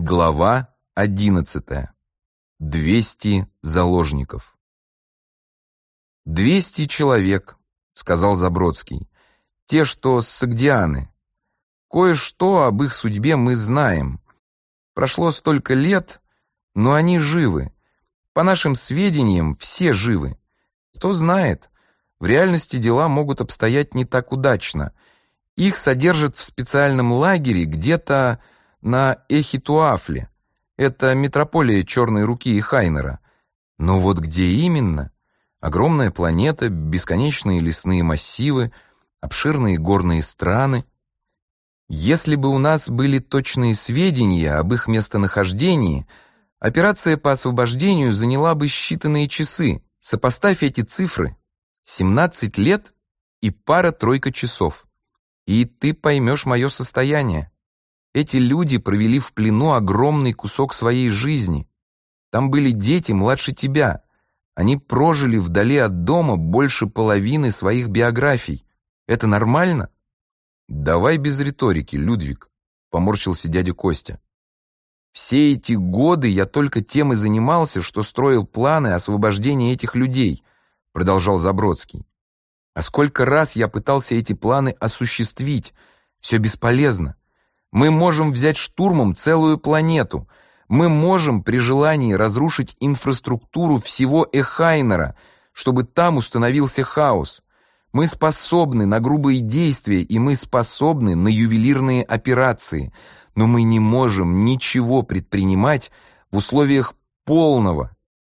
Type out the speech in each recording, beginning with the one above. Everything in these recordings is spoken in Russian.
Глава 11. 200 заложников. 200 человек, сказал Забродский. Те, что с Согдианы. Кое-что об их судьбе мы знаем. Прошло столько лет, но они живы. По нашим сведениям, все живы. Кто знает, в реальности дела могут обстоять не так удачно. Их содержат в специальном лагере где-то на Эхитуафле. Это метрополия Черной Руки и Хайнера. Но вот где именно? Огромная планета, бесконечные лесные массивы, обширные горные страны. Если бы у нас были точные сведения об их местонахождении, операция по освобождению заняла бы считанные часы. Сопоставь эти цифры. 17 лет и пара-тройка часов. И ты поймешь мое состояние. Эти люди провели в плену огромный кусок своей жизни. Там были дети младше тебя. Они прожили вдали от дома больше половины своих биографий. Это нормально? Давай без риторики, Людвиг, поморщился дядя Костя. Все эти годы я только тем и занимался, что строил планы освобождения этих людей, продолжал Забродский. А сколько раз я пытался эти планы осуществить, все бесполезно. Мы можем взять штурмом целую планету. Мы можем при желании разрушить инфраструктуру всего Эхайнера, чтобы там установился хаос. Мы способны на грубые действия, и мы способны на ювелирные операции. Но мы не можем ничего предпринимать в условиях полного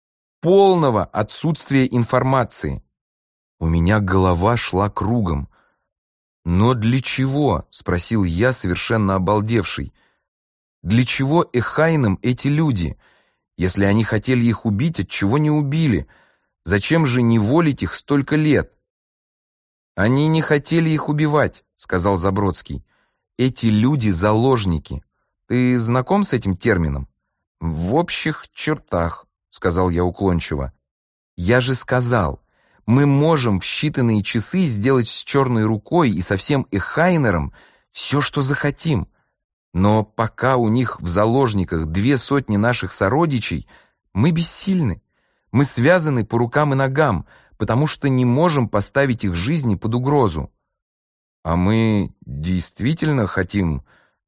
отсутствия информации. У меня голова шла кругом. «Но для чего?» — спросил я, совершенно обалдевший. «Для чего Эхайнам эти люди? Если они хотели их убить, отчего не убили? Зачем же неволить их столько лет?» «Они не хотели их убивать», — сказал Забродский. «Эти люди — заложники. Ты знаком с этим термином?» «В общих чертах», — сказал я уклончиво. «Я же сказал, мы можем в считанные часы сделать с Черной Рукой и со всем Эхайнером все, что захотим. Но пока у них в заложниках 200 наших сородичей, мы бессильны. Мы связаны по рукам и ногам, потому что не можем поставить их жизни под угрозу». «А мы действительно хотим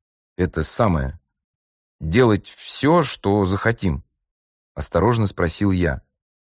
делать все, что захотим?» — осторожно спросил я.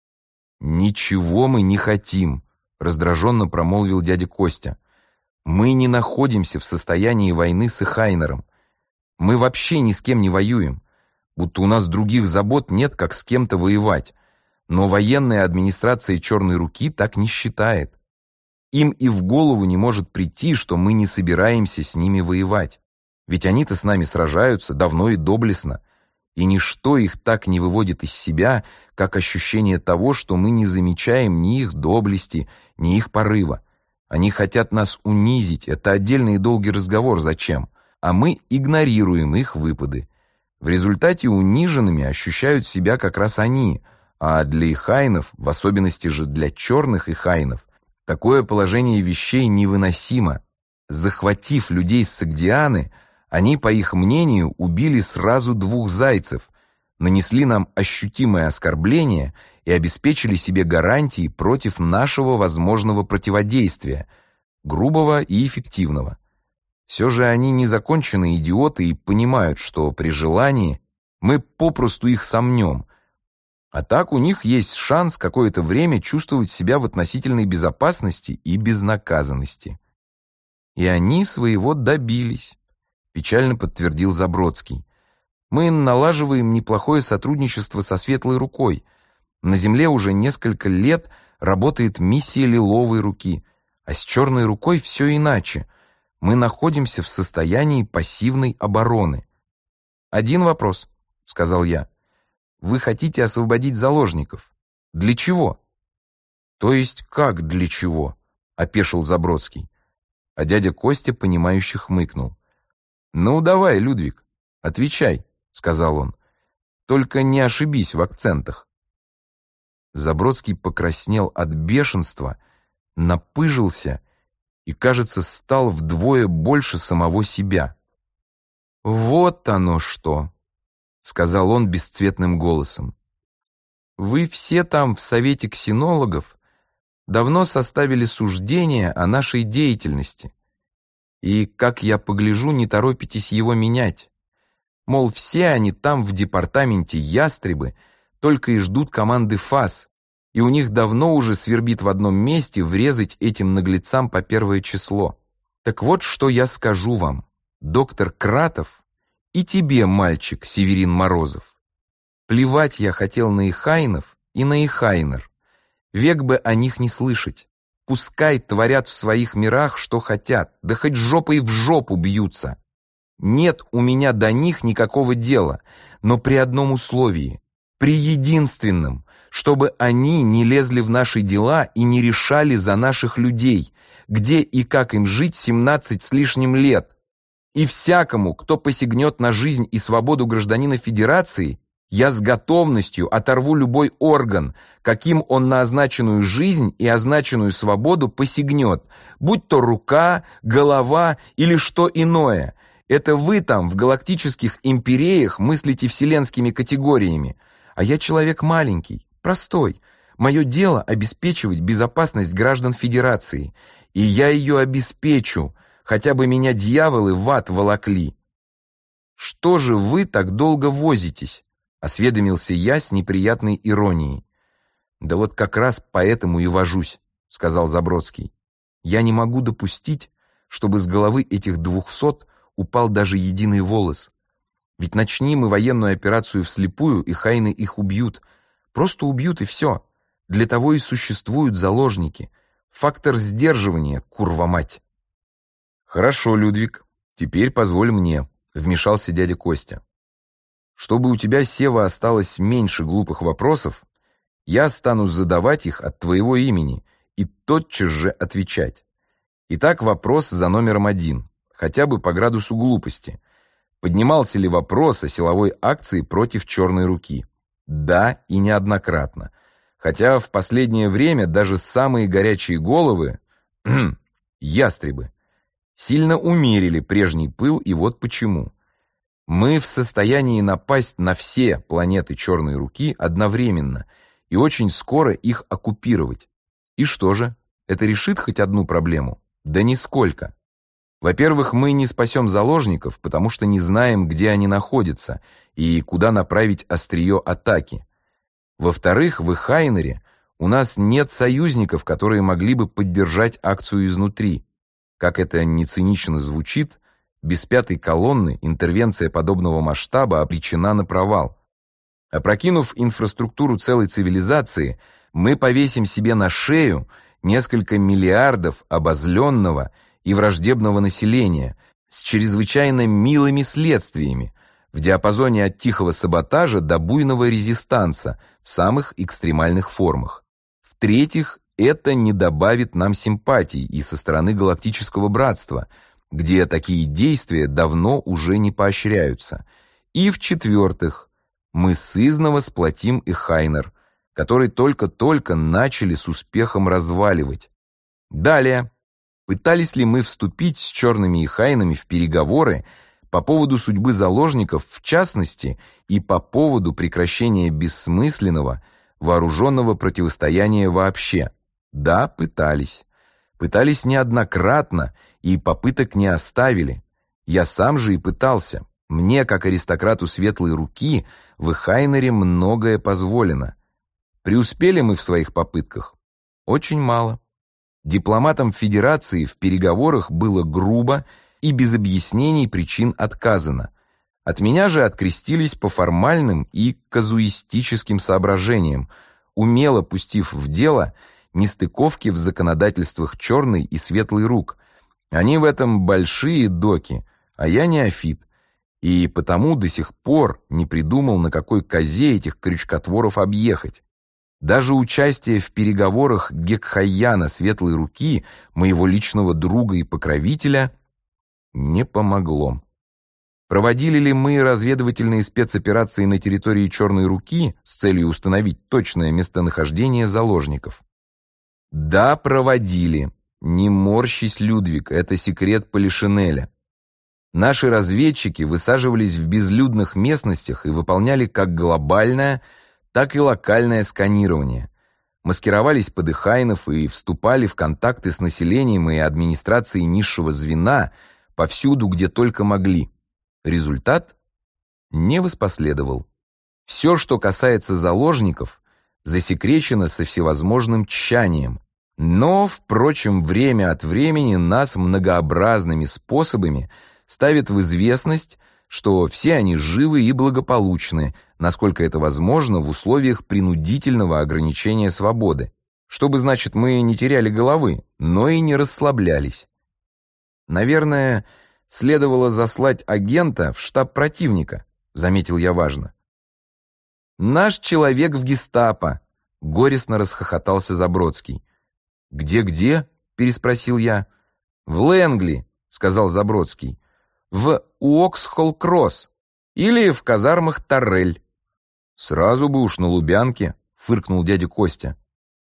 «Ничего мы не хотим», — раздраженно промолвил дядя Костя. «Мы не находимся в состоянии войны с Эхайнером. Мы вообще ни с кем не воюем, будто у нас других забот нет, как с кем-то воевать. Но военная администрация Черной Руки так не считает. Им и в голову не может прийти, что мы не собираемся с ними воевать. Ведь они-то с нами сражаются давно и доблестно. И ничто их так не выводит из себя, как ощущение того, что мы не замечаем ни их доблести, ни их порыва. Они хотят нас унизить, это отдельный и долгий разговор, зачем? А мы игнорируем их выпады. В результате униженными ощущают себя как раз они, а для Эхайнов, в особенности же для черных Эхайнов, такое положение вещей невыносимо. Захватив людей с Согдианы, они, по их мнению, убили сразу 2 зайцев, нанесли нам ощутимое оскорбление и обеспечили себе гарантии против нашего возможного противодействия, грубого и эффективного. Все же они незаконченные идиоты и понимают, что при желании мы попросту их сомнем, а так у них есть шанс какое-то время чувствовать себя в относительной безопасности и безнаказанности. И они своего добились, печально подтвердил Забродский. Мы налаживаем неплохое сотрудничество со Светлой Рукой. На Земле уже несколько лет работает миссия Лиловой Руки, а с Черной Рукой все иначе. Мы находимся в состоянии пассивной обороны. «Один вопрос», — сказал я. «Вы хотите освободить заложников. Для чего?» «То есть как для чего?» — опешил Забродский. А дядя Костя, понимающе хмыкнул. «Ну, давай, Людвиг, отвечай», — сказал он. «Только не ошибись в акцентах». Забродский покраснел от бешенства, напыжился и, кажется, стал вдвое больше самого себя. «Вот оно что!» сказал он бесцветным голосом. «Вы все там в Совете ксенологов давно составили суждение о нашей деятельности. И, как я погляжу, не торопитесь его менять. Мол, все они там в департаменте ястребы только и ждут команды ФАС, и у них давно уже свербит в одном месте врезать этим наглецам по 1 число. Так вот, что я скажу вам, доктор Кратов, и тебе, мальчик Северин Морозов. Плевать я хотел на Ихайнов и на Ихайнер. Век бы о них не слышать. Пускай творят в своих мирах, что хотят, да хоть жопой в жопу бьются. Нет у меня до них никакого дела, но при одном условии, при единственном, чтобы они не лезли в наши дела и не решали за наших людей, где и как им жить 17 с лишним лет. И всякому, кто посягнет на жизнь и свободу гражданина Федерации, я с готовностью оторву любой орган, каким он на означенную жизнь и означенную свободу посягнет, будь то рука, голова или что иное. Это вы там в галактических империях мыслите вселенскими категориями, а я человек маленький, простой. Мое дело обеспечивать безопасность граждан Федерации, и я ее обеспечу, хотя бы меня дьяволы в ад волокли. Что же вы так долго возитесь? Осведомился я с неприятной иронией. Да вот как раз поэтому и вожусь, сказал Забродский. Я не могу допустить, чтобы с головы этих 200 упал даже единый волос. Ведь начни мы военную операцию вслепую, и хайны их убьют. Просто убьют и все. Для того и существуют заложники. Фактор сдерживания, курва мать. Хорошо, Людвиг, теперь позволь мне, вмешался дядя Костя. Чтобы у тебя, Сева, осталось меньше глупых вопросов, я стану задавать их от твоего имени и тотчас же отвечать. Итак, вопрос за номером 1, хотя бы по градусу глупости. Поднимался ли вопрос о силовой акции против черной руки? Да, и неоднократно. Хотя в последнее время даже самые горячие головы, ястребы, сильно умерили прежний пыл, и вот почему. Мы в состоянии напасть на все планеты черной руки одновременно и очень скоро их оккупировать. И что же, это решит хоть одну проблему? Да нисколько. Во-первых, мы не спасем заложников, потому что не знаем, где они находятся и куда направить острие атаки. Во-вторых, в Ихайнере у нас нет союзников, которые могли бы поддержать акцию изнутри. Как это ни цинично звучит, без 5-й колонны интервенция подобного масштаба обречена на провал. Опрокинув инфраструктуру целой цивилизации, мы повесим себе на шею несколько миллиардов обозленного и враждебного населения с чрезвычайно милыми следствиями в диапазоне от тихого саботажа до буйного резистанса в самых экстремальных формах. В-третьих, это не добавит нам симпатий и со стороны Галактического Братства, где такие действия давно уже не поощряются. И в-четвертых, мы сызново сплотим Ихайнер, который только-только начали с успехом разваливать. Далее, пытались ли мы вступить с черными Ихайнами в переговоры по поводу судьбы заложников в частности и по поводу прекращения бессмысленного вооруженного противостояния вообще? Да, пытались. Пытались неоднократно, и попыток не оставили. Я сам же и пытался. Мне, как аристократу светлой руки, в Ихайнере многое позволено. Преуспели мы в своих попытках? Очень мало. Дипломатам Федерации в переговорах было грубо и без объяснений причин отказано. От меня же открестились по формальным и казуистическим соображениям, умело пустив в дело нестыковки в законодательствах черной и светлой рук. Они в этом большие доки, а я неофит, и потому до сих пор не придумал, на какой козе этих крючкотворов объехать. Даже участие в переговорах Гекхайяна светлой руки, моего личного друга и покровителя, не помогло. Проводили ли мы разведывательные спецоперации на территории черной руки с целью установить точное местонахождение заложников? Да, проводили. Не морщись, Людвиг, это секрет Полишинеля. Наши разведчики высаживались в безлюдных местностях и выполняли как глобальное, так и локальное сканирование. Маскировались под ихайнов и вступали в контакты с населением и администрацией низшего звена повсюду, где только могли. Результат не воспоследовал. Все, что касается заложников, засекречено со всевозможным тщанием. Но, впрочем, время от времени нас многообразными способами ставят в известность, что все они живы и благополучны, насколько это возможно в условиях принудительного ограничения свободы. Чтобы, значит, мы не теряли головы, но и не расслаблялись. Наверное, следовало заслать агента в штаб противника, заметил я важно. «Наш человек в гестапо», — горестно расхохотался Забродский. «Где-где?» — переспросил я. «В Лэнгли», — сказал Забродский. «В Уоксхолл-Кросс или в казармах Торрель». «Сразу бы уж на Лубянке», — фыркнул дядя Костя.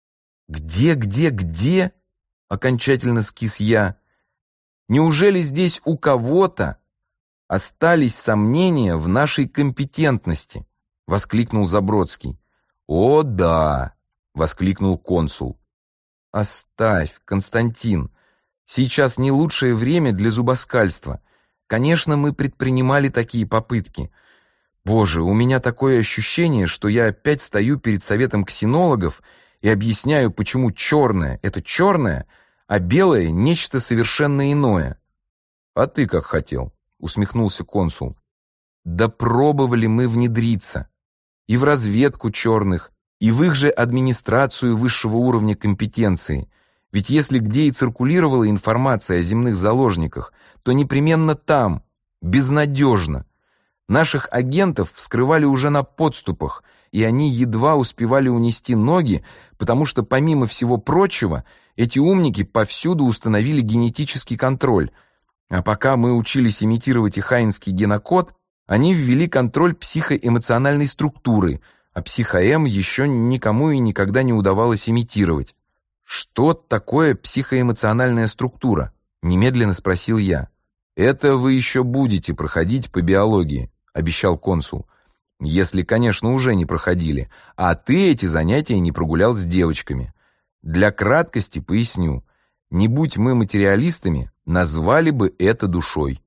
«Где?» — окончательно скис я. «Неужели здесь у кого-то остались сомнения в нашей компетентности?» — воскликнул Забродский. «О, да!» — воскликнул консул. «Оставь, Константин. Сейчас не лучшее время для зубоскальства. Конечно, мы предпринимали такие попытки. Боже, у меня такое ощущение, что я опять стою перед советом ксенологов и объясняю, почему черное — это черное, а белое — нечто совершенно иное». «А ты как хотел?» — усмехнулся консул. «Да пробовали мы внедриться. И в разведку черных, и в их же администрацию высшего уровня компетенции. Ведь если где и циркулировала информация о земных заложниках, то непременно там, безнадежно. Наших агентов вскрывали уже на подступах, и они едва успевали унести ноги, потому что, помимо всего прочего, эти умники повсюду установили генетический контроль. А пока мы учились имитировать ихайнский генокод, они ввели контроль психоэмоциональной структуры, а психоэм еще никому и никогда не удавалось имитировать. «Что такое психоэмоциональная структура?» — немедленно спросил я. «Это вы еще будете проходить по биологии», — обещал консул. «Если, конечно, уже не проходили, а ты эти занятия не прогулял с девочками. Для краткости поясню. Не будь мы материалистами, назвали бы это душой».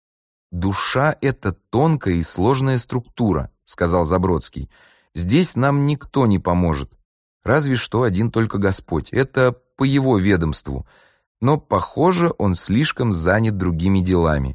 «Душа — это тонкая и сложная структура», — сказал Забродский. «Здесь нам никто не поможет. Разве что один только Господь. Это по его ведомству. Но, похоже, он слишком занят другими делами».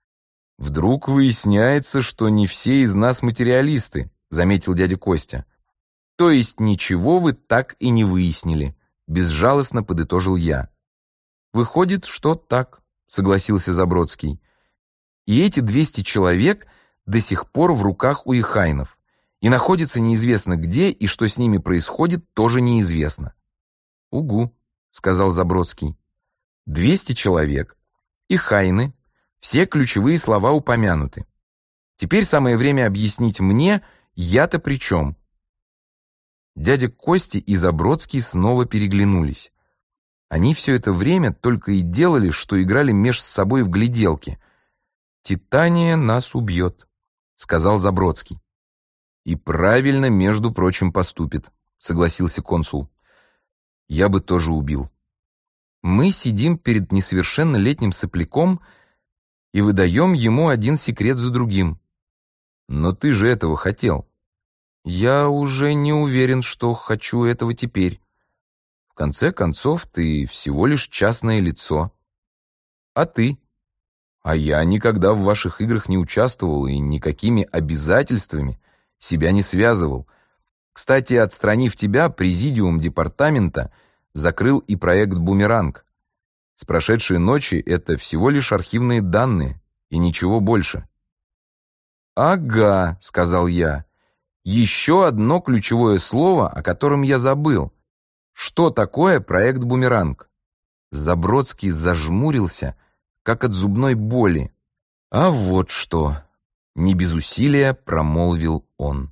«Вдруг выясняется, что не все из нас материалисты», — заметил дядя Костя. «То есть ничего вы так и не выяснили», — безжалостно подытожил я. «Выходит, что так», — согласился Забродский. «И эти 200 человек до сих пор в руках у ихайнов. И находятся неизвестно где, и что с ними происходит, тоже неизвестно». «Угу», — сказал Забродский. 200 человек, ихайны, все ключевые слова упомянуты. Теперь самое время объяснить мне, я-то при чем?» Дядя Костя и Забродский снова переглянулись. Они все это время только и делали, что играли меж собой в гляделки. «Титания нас убьет», — сказал Забродский. «И правильно, между прочим, поступит», — согласился консул. «Я бы тоже убил». Мы сидим перед несовершеннолетним сопляком и выдаем ему один секрет за другим. «Но ты же этого хотел». «Я уже не уверен, что хочу этого теперь. В конце концов, ты всего лишь частное лицо. А ты?» «А я никогда в ваших играх не участвовал и никакими обязательствами себя не связывал. Кстати, отстранив тебя, президиум департамента закрыл и проект «Бумеранг». С прошедшей ночи это всего лишь архивные данные и ничего больше». «Ага», — сказал я, — «еще одно ключевое слово, о котором я забыл. Что такое проект «Бумеранг»?» Забродский зажмурился, как от зубной боли. «А вот что!» — не без усилия промолвил он.